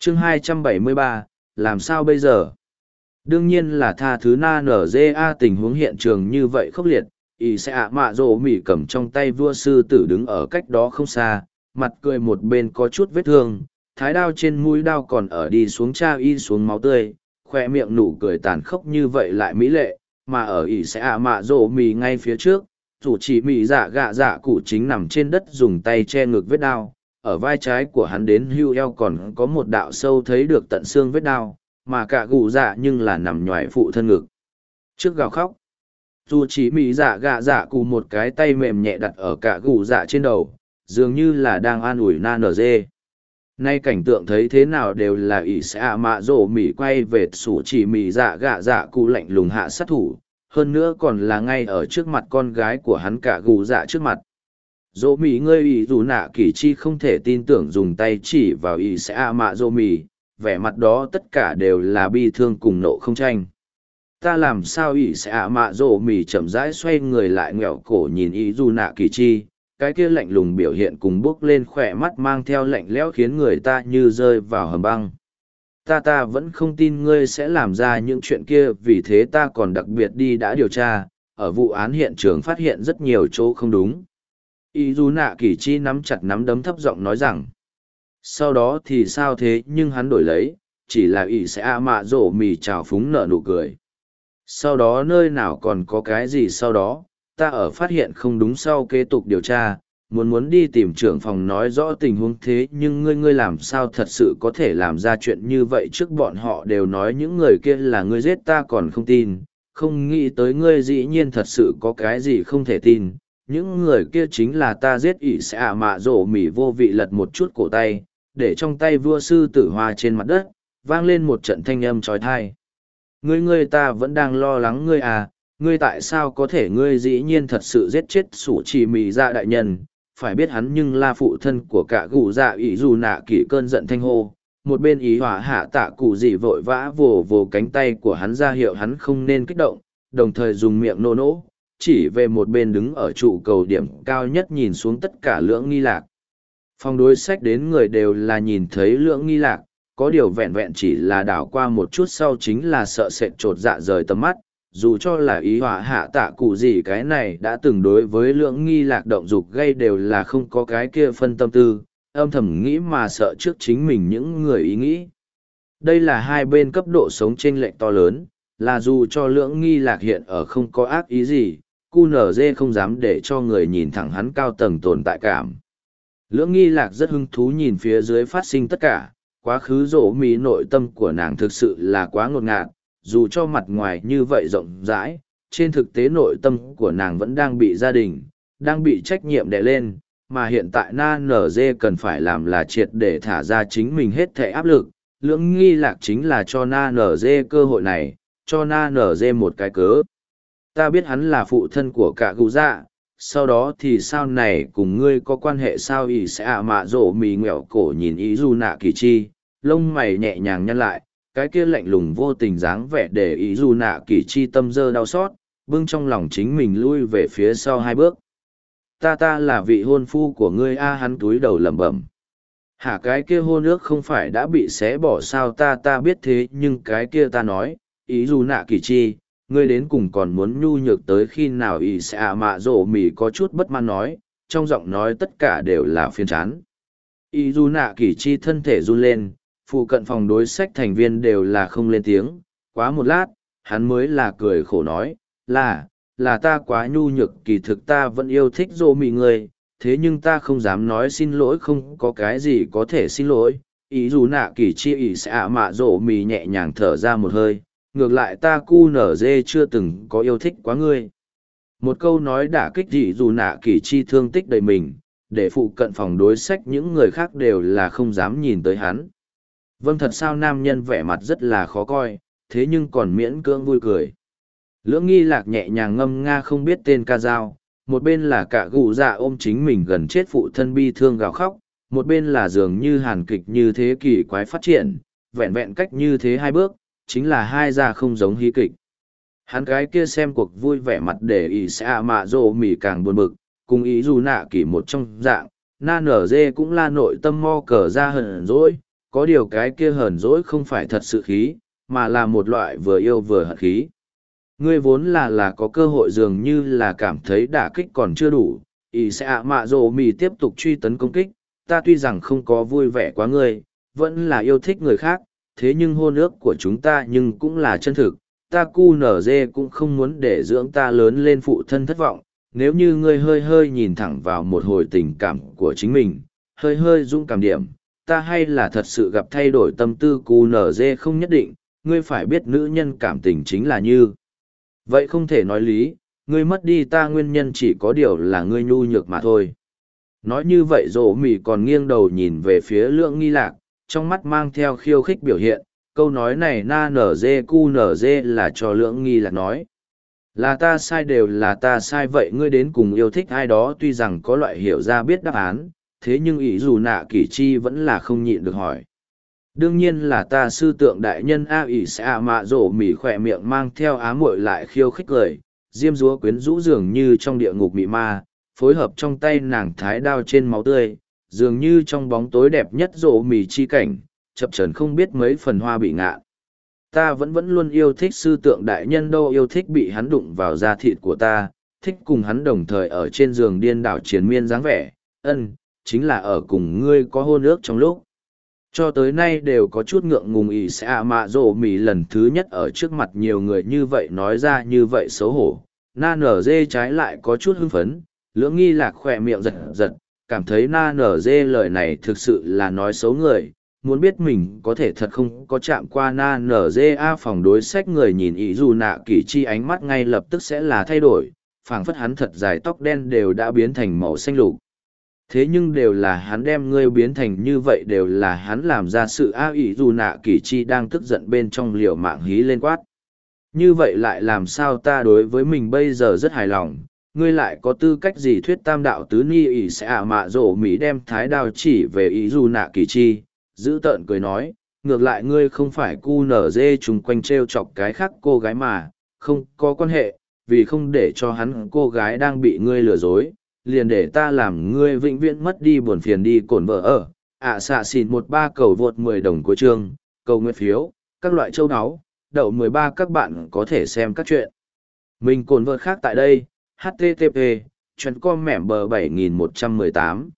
chương 273, làm sao bây giờ? Đương nhiên là tha thứ na nở dê a, tình huống hiện trường như vậy khốc liệt, ỷ sẽ ạ mạ rộ mỉ cầm trong tay vua sư tử đứng ở cách đó không xa, mặt cười một bên có chút vết thương, thái đao trên mũi đao còn ở đi xuống cha y xuống máu tươi, khoe miệng nụ cười tàn khốc như vậy lại mỹ lệ, mà ở ỷ sẽ ạ mạ rộ mỉ ngay phía trước, chủ chỉ mỉ dạ gạ dạ cụ chính nằm trên đất dùng tay che ngực vết đao, ở vai trái của hắn đến hưu eo còn có một đạo sâu thấy được tận xương vết đao, mà cả gù dạ nhưng là nằm nhoài phụ thân ngực. Trước gào khóc, dù chỉ mỉ dạ gạ dạ cụ một cái tay mềm nhẹ đặt ở cả gù dạ trên đầu, dường như là đang an ủi na nở dê. Nay cảnh tượng thấy thế nào đều là ỷ sẽ ạ mạ rổ mỉ quay về sủ chỉ mỉ dạ gạ dạ cụ lạnh lùng hạ sát thủ, hơn nữa còn là ngay ở trước mặt con gái của hắn cả gù dạ trước mặt. Dỗ mỉ ngươi ỷ dù nạ kỷ chi không thể tin tưởng dùng tay chỉ vào ỷ sẽ ạ mạ rổ mỉ, vẻ mặt đó tất cả đều là bi thương cùng nộ không tranh. Ta làm sao ỷ sẽ ạ mạ rổ mỉ chậm rãi xoay người lại nghẹo cổ nhìn ỷ dù nạ kỷ chi, cái kia lạnh lùng biểu hiện cùng bước lên khỏe mắt mang theo lạnh lẽo khiến người ta như rơi vào hầm băng. Ta vẫn không tin ngươi sẽ làm ra những chuyện kia, vì thế ta còn đặc biệt đi đã điều tra, ở vụ án hiện trường phát hiện rất nhiều chỗ không đúng. Ý dù nạ kỷ chi nắm chặt nắm đấm thấp giọng nói rằng, sau đó thì sao thế, nhưng hắn đổi lấy, chỉ là ỷ sẽ ạ mạ rổ mì trào phúng nở nụ cười. Sau đó nơi nào còn có cái gì sau đó, ta ở phát hiện không đúng sau kế tục điều tra, muốn đi tìm trưởng phòng nói rõ tình huống, thế nhưng ngươi làm sao thật sự có thể làm ra chuyện như vậy, trước bọn họ đều nói những người kia là ngươi giết, ta còn không tin, không nghĩ tới ngươi dĩ nhiên thật sự có cái gì không thể tin, những người kia chính là ta giết. Ỷ sẽ ạ mạ rổ mỉ vô vị lật một chút cổ tay, để trong tay vua sư tử hoa trên mặt đất, vang lên một trận thanh âm trói thai. Ngươi ta vẫn đang lo lắng ngươi à, ngươi tại sao có thể, ngươi dĩ nhiên thật sự giết chết sủ chỉ mì dạ đại nhân, phải biết hắn nhưng là phụ thân của cả gù dạ. Ý dù nạ kỷ cơn giận thanh hô, một bên ý hỏa hạ tạ cụ gì vội vã vồ cánh tay của hắn ra hiệu hắn không nên kích động, đồng thời dùng miệng nô nỗ, chỉ về một bên đứng ở trụ cầu điểm cao nhất nhìn xuống tất cả Lưỡng Nghi Lạc. Phòng đối sách đến người đều là nhìn thấy Lưỡng Nghi Lạc, có điều vẹn vẹn chỉ là đảo qua một chút sau chính là sợ sệt chột dạ rời tầm mắt, dù cho là ý họa hạ tạ cụ gì cái này đã từng đối với Lưỡng Nghi Lạc động dục gây đều là không có cái kia phân tâm tư, âm thầm nghĩ mà sợ trước chính mình những người ý nghĩ. Đây là hai bên cấp độ sống chênh lệch to lớn, là dù cho Lưỡng Nghi Lạc hiện ở không có ác ý gì, QNZ không dám để cho người nhìn thẳng hắn cao tầng tồn tại cảm. Lưỡng Nghi Lạc rất hứng thú nhìn phía dưới phát sinh tất cả, quá khứ rỗ mì nội tâm của nàng thực sự là quá ngột ngạt, dù cho mặt ngoài như vậy rộng rãi, trên thực tế nội tâm của nàng vẫn đang bị gia đình, đang bị trách nhiệm đè lên, mà hiện tại na nở dê cần phải làm là triệt để thả ra chính mình hết thể áp lực. Lưỡng Nghi Lạc chính là cho na nở dê cơ hội này, cho na nở dê một cái cớ. Ta biết hắn là phụ thân của cả gù dạ, sau đó thì sao này cùng ngươi có quan hệ sao? Ỷ sẽ ạ mạ rổ mì nghẹo cổ nhìn ý dù nạ kỳ chi, lông mày nhẹ nhàng nhăn lại, cái kia lạnh lùng vô tình dáng vẻ để ý dù nạ kỳ chi tâm dơ đau xót, bưng trong lòng chính mình lui về phía sau hai bước. Ta là vị hôn phu của ngươi a, hắn túi đầu lẩm bẩm. Hả, cái kia hôn ước không phải đã bị xé bỏ sao? Ta biết thế, nhưng cái kia ta nói, ý dù nạ kỳ chi, ngươi đến cùng còn muốn nhu nhược tới khi nào? Ý sẽ ạ mạ rổ mỉ có chút bất mãn nói, trong giọng nói tất cả đều là phiền chán. Ý dù nạ kỳ chi thân thể run lên, phụ cận phòng đối sách thành viên đều là không lên tiếng, quá một lát, hắn mới là cười khổ nói, là ta quá nhu nhược, kỳ thực ta vẫn yêu thích rổ mỉ người, thế nhưng ta không dám nói xin lỗi, không có cái gì có thể xin lỗi. Ý dù nạ kỳ chi ỷ sẽ ạ mạ rổ mỉ nhẹ nhàng thở ra một hơi, ngược lại ta cu nở dê chưa từng có yêu thích quá ngươi. Một câu nói đả kích ỷ dù nạ kỳ chi thương tích đầy mình, để phụ cận phòng đối sách những người khác đều là không dám nhìn tới hắn. Vâng, thật sao? Nam nhân vẻ mặt rất là khó coi, thế nhưng còn miễn cưỡng vui cười. Lưỡng Nghi Lạc nhẹ nhàng ngâm nga không biết tên ca dao, một bên là cả gù dạ ôm chính mình gần chết phụ thân bi thương gào khóc, một bên là dường như hàn kịch như thế kỳ quái phát triển, vẹn vẹn cách như thế hai bước, chính là hai gia không giống hí kịch. Hắn gái kia xem cuộc vui vẻ mặt để ý sẽ ạ mạ rồ mỉ càng buồn bực, cùng ý dù nạ kỳ một trong dạng, na nở dê cũng là nội tâm mo cờ ra hờn dỗi, có điều cái kia hờn dỗi không phải thật sự khí, mà là một loại vừa yêu vừa hận khí. Ngươi vốn là có cơ hội dường như là cảm thấy đả kích còn chưa đủ, ý sẽ ạ mạ rồ mì tiếp tục truy tấn công kích, ta tuy rằng không có vui vẻ quá ngươi, vẫn là yêu thích người khác, thế nhưng hôn ước của chúng ta nhưng cũng là chân thực, ta cu nở dê cũng không muốn để dưỡng ta lớn lên phụ thân thất vọng, nếu như ngươi hơi hơi nhìn thẳng vào một hồi tình cảm của chính mình, hơi hơi dung cảm điểm, ta hay là thật sự gặp thay đổi tâm tư cu nở dê không nhất định, ngươi phải biết nữ nhân cảm tình chính là như. Vậy không thể nói lý, ngươi mất đi ta nguyên nhân chỉ có điều là ngươi nhu nhược mà thôi. Nói như vậy rổ mỉ còn nghiêng đầu nhìn về phía Lưỡng Nghi Lạc, trong mắt mang theo khiêu khích biểu hiện, câu nói này na nở dê cu nở dê là cho Lưỡng Nghi Lạc nói. Là ta sai đều là ta sai vậy ngươi đến cùng yêu thích ai đó tuy rằng có loại hiểu ra biết đáp án, thế nhưng ý dù nạ kỷ chi vẫn là không nhịn được hỏi. Đương nhiên là ta sư tượng đại nhân A ỷ sẽ ạ mạ rổ mỉ khỏe miệng mang theo á muội lại khiêu khích cười, diêm dúa quyến rũ dường như trong địa ngục mị ma, phối hợp trong tay nàng thái đao trên máu tươi, dường như trong bóng tối đẹp nhất rổ mỉ chi cảnh, chập chờn không biết mấy phần hoa bị ngạ. Ta vẫn luôn yêu thích sư tượng đại nhân đâu yêu thích bị hắn đụng vào da thịt của ta, thích cùng hắn đồng thời ở trên giường điên đảo triền miên dáng vẻ, chính là ở cùng ngươi có hôn ước trong lúc. Cho tới nay đều có chút ngượng ngùng ỷ sẽ ạ mạ rổ mỉ lần thứ nhất ở trước mặt nhiều người như vậy nói ra như vậy xấu hổ. Na nở dê trái lại có chút hưng phấn, Lưỡng Nghi Lạc khỏe miệng giật giật, cảm thấy na nở dê lời này thực sự là nói xấu người, muốn biết mình có thể thật không có chạm qua na nở dê a phòng đối sách người nhìn ý dù nạ kỷ chi ánh mắt ngay lập tức sẽ là thay đổi, phảng phất hắn thật dài tóc đen đều đã biến thành màu xanh lục. Thế nhưng đều là hắn đem ngươi biến thành như vậy đều là hắn làm ra sự a ỷ dù nạ kỷ chi đang tức giận bên trong liều mạng hí lên quát. Như vậy lại làm sao ta đối với mình bây giờ rất hài lòng, ngươi lại có tư cách gì thuyết tam đạo tứ ni ỷ sẽ ạ mạ rổ mỹ đem thái đao chỉ về ý dù nạ kỷ chi, giữ tợn cười nói, ngược lại ngươi không phải cu nở dê chung quanh t r e o chọc cái khác cô gái mà, không có quan hệ, vì không để cho hắn cô gái đang bị ngươi lừa dối liền để ta làm ngươi vĩnh viễn mất đi buồn phiền đi cổn vợ ở. Xạ xỉn 13 cầu vượt 10 đồng cuối chương, cầu nguyện phiếu, các loại châu áo, đậu 13 các bạn có thể xem các chuyện. Mình cổn vợ khác tại đây, http, chuyện com mẻm bờ 7118.